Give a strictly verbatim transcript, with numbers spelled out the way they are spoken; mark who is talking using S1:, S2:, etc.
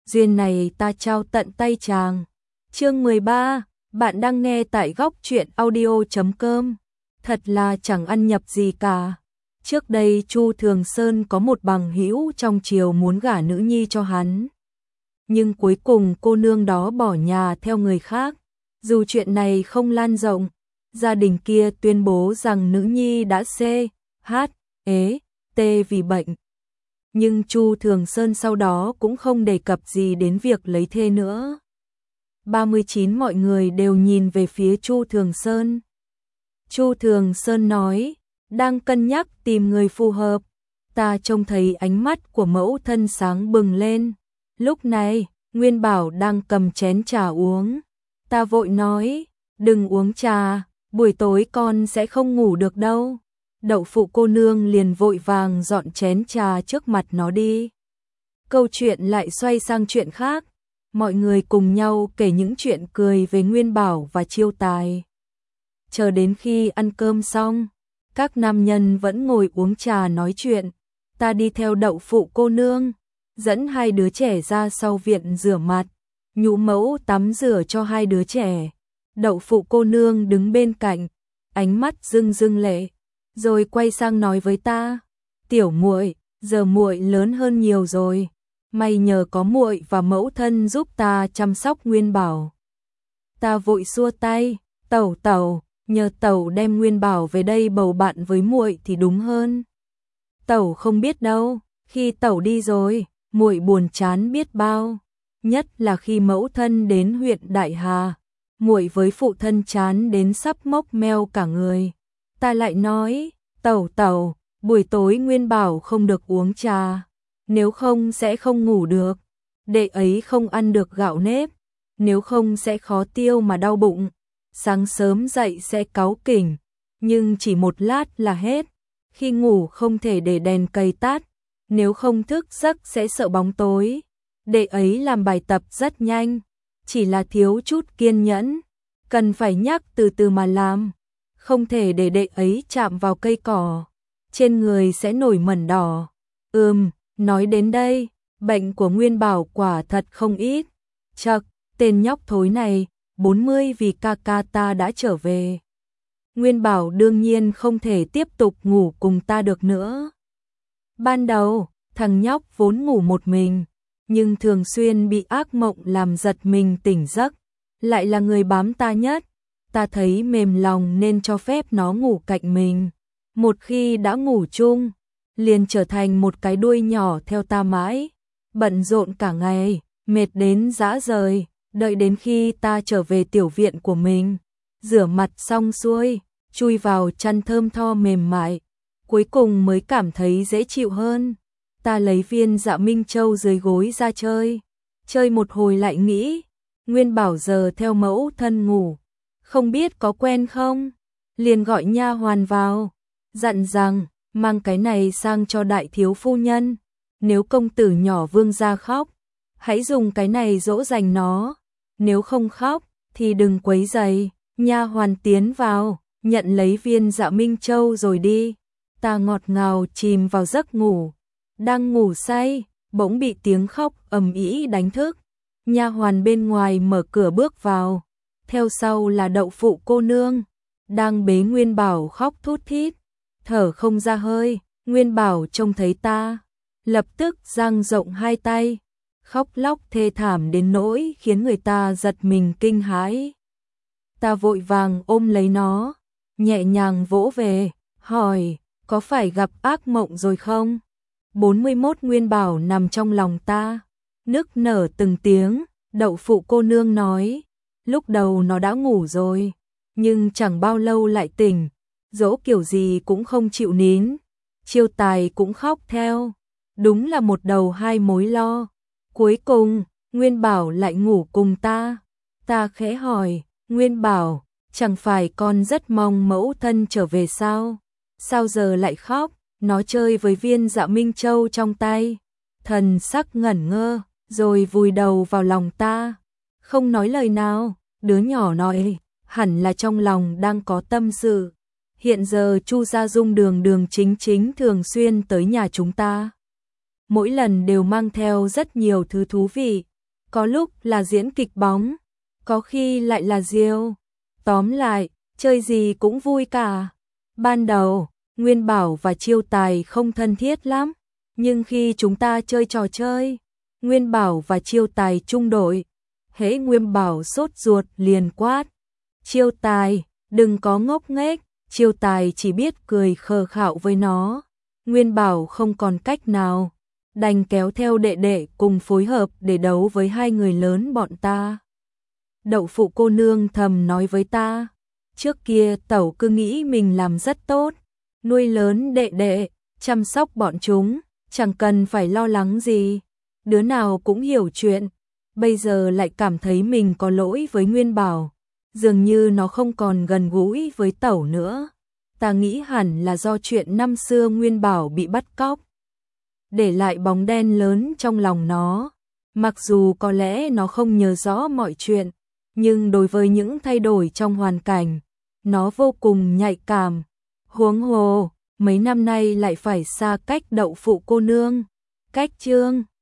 S1: duyên này ta trao tận tay chàng. Chương mười ba, bạn đang nghe tại góc truyện audio chấm com. Thật là chẳng ăn nhập gì cả. Trước đây Chu Thường Sơn có một bằng hữu trong triều muốn gả nữ nhi cho hắn. Nhưng cuối cùng cô nương đó bỏ nhà theo người khác. Dù chuyện này không lan rộng, gia đình kia tuyên bố rằng nữ nhi đã C, H, ế, T vì bệnh. Nhưng Chu Thường Sơn sau đó cũng không đề cập gì đến việc lấy thê nữa. ba mươi chín mọi người đều nhìn về phía Chu Thường Sơn. Chu Thường Sơn nói, đang cân nhắc tìm người phù hợp. Ta trông thấy ánh mắt của mẫu thân sáng bừng lên. Lúc này, Nguyên Bảo đang cầm chén trà uống. Ta vội nói, đừng uống trà, buổi tối con sẽ không ngủ được đâu. Đậu phụ cô nương liền vội vàng dọn chén trà trước mặt nó đi. Câu chuyện lại xoay sang chuyện khác. Mọi người cùng nhau kể những chuyện cười về Nguyên Bảo và Chiêu Tài. Chờ đến khi ăn cơm xong, các nam nhân vẫn ngồi uống trà nói chuyện. Ta đi theo đậu phụ cô nương, dẫn hai đứa trẻ ra sau viện rửa mặt, nhũ mẫu tắm rửa cho hai đứa trẻ. Đậu phụ cô nương đứng bên cạnh, ánh mắt rưng rưng lệ, rồi quay sang nói với ta, tiểu muội, giờ muội lớn hơn nhiều rồi, may nhờ có muội và mẫu thân giúp ta chăm sóc Nguyên Bảo. Ta vội xua tay, tẩu tẩu, nhờ tẩu đem Nguyên Bảo về đây bầu bạn với muội thì đúng hơn. Tẩu không biết đâu, khi tẩu đi rồi, muội buồn chán biết bao, nhất là khi mẫu thân đến huyện Đại Hà, muội với phụ thân chán đến sắp mốc meo cả người. Ta lại nói, tẩu tẩu, buổi tối Nguyên Bảo không được uống trà, nếu không sẽ không ngủ được, đệ ấy không ăn được gạo nếp, nếu không sẽ khó tiêu mà đau bụng, sáng sớm dậy sẽ cáu kỉnh, nhưng chỉ một lát là hết, khi ngủ không thể để đèn cầy tắt, nếu không thức giấc sẽ sợ bóng tối, đệ ấy làm bài tập rất nhanh, chỉ là thiếu chút kiên nhẫn, cần phải nhắc từ từ mà làm, không thể để đệ ấy chạm vào cây cỏ, trên người sẽ nổi mẩn đỏ. Ừm, nói đến đây, bệnh của Nguyên Bảo quả thật không ít. Chậc, tên nhóc thối này, bốn mươi vì ca ca ta đã trở về. Nguyên Bảo đương nhiên không thể tiếp tục ngủ cùng ta được nữa. Ban đầu, thằng nhóc vốn ngủ một mình, nhưng thường xuyên bị ác mộng làm giật mình tỉnh giấc, lại là người bám ta nhất. Ta thấy mềm lòng nên cho phép nó ngủ cạnh mình. Một khi đã ngủ chung, liền trở thành một cái đuôi nhỏ theo ta mãi, bận rộn cả ngày, mệt đến rã rời, đợi đến khi ta trở về tiểu viện của mình, rửa mặt xong xuôi, chui vào chăn thơm tho mềm mại, cuối cùng mới cảm thấy dễ chịu hơn. Ta lấy viên Dạ Minh Châu dưới gối ra chơi, chơi một hồi lại nghĩ, Nguyên Bảo giờ theo mẫu thân ngủ, không biết có quen không, liền gọi nha hoàn vào, dặn rằng mang cái này sang cho đại thiếu phu nhân, nếu công tử nhỏ vương gia khóc, hãy dùng cái này dỗ dành nó, nếu không khóc thì đừng quấy rầy. Nha hoàn tiến vào, nhận lấy viên Dạ Minh Châu rồi đi. Ta ngọt ngào chìm vào giấc ngủ, đang ngủ say, bỗng bị tiếng khóc ầm ĩ đánh thức. Nha hoàn bên ngoài mở cửa bước vào, theo sau là đậu phụ cô nương, đang bế Nguyên Bảo khóc thút thít, thở không ra hơi. Nguyên Bảo trông thấy ta, lập tức dang rộng hai tay, khóc lóc thê thảm đến nỗi khiến người ta giật mình kinh hãi. Ta vội vàng ôm lấy nó, nhẹ nhàng vỗ về, hỏi, có phải gặp ác mộng rồi không? bốn mươi mốt Nguyên Bảo nằm trong lòng ta, nức nở từng tiếng. Đậu phụ cô nương nói, lúc đầu nó đã ngủ rồi, nhưng chẳng bao lâu lại tỉnh, dỗ kiểu gì cũng không chịu nín. Chiêu Tài cũng khóc theo, đúng là một đầu hai mối lo. Cuối cùng, Nguyên Bảo lại ngủ cùng ta. Ta khẽ hỏi, Nguyên Bảo, chẳng phải con rất mong mẫu thân trở về sao? Sao giờ lại khóc? Nó chơi với viên Dạ Minh Châu trong tay, thần sắc ngẩn ngơ, rồi vùi đầu vào lòng ta, không nói lời nào. Đứa nhỏ nói, hẳn là trong lòng đang có tâm sự. Hiện giờ Chu Gia Dung đường đường chính chính thường xuyên tới nhà chúng ta, mỗi lần đều mang theo rất nhiều thứ thú vị, có lúc là diễn kịch bóng, có khi lại là diêu. Tóm lại, chơi gì cũng vui cả. Ban đầu, Nguyên Bảo và Chiêu Tài không thân thiết lắm, nhưng khi chúng ta chơi trò chơi, Nguyên Bảo và Chiêu Tài chung đội, hễ Nguyên Bảo sốt ruột liền quát: Chiêu Tài, đừng có ngốc nghếch. Chiêu Tài chỉ biết cười khờ khạo với nó. Nguyên Bảo không còn cách nào, đành kéo theo đệ đệ cùng phối hợp để đấu với hai người lớn bọn ta. Đậu phụ cô nương thầm nói với ta, trước kia tẩu cứ nghĩ mình làm rất tốt, nuôi lớn đệ đệ, chăm sóc bọn chúng, chẳng cần phải lo lắng gì, đứa nào cũng hiểu chuyện. Bây giờ lại cảm thấy mình có lỗi với Nguyên Bảo, dường như nó không còn gần gũi với tẩu nữa. Ta nghĩ hẳn là do chuyện năm xưa Nguyên Bảo bị bắt cóc, để lại bóng đen lớn trong lòng nó. Mặc dù có lẽ nó không nhớ rõ mọi chuyện, nhưng đối với những thay đổi trong hoàn cảnh, nó vô cùng nhạy cảm. Huống hồ, mấy năm nay lại phải xa cách đậu phụ cô nương, cách Trương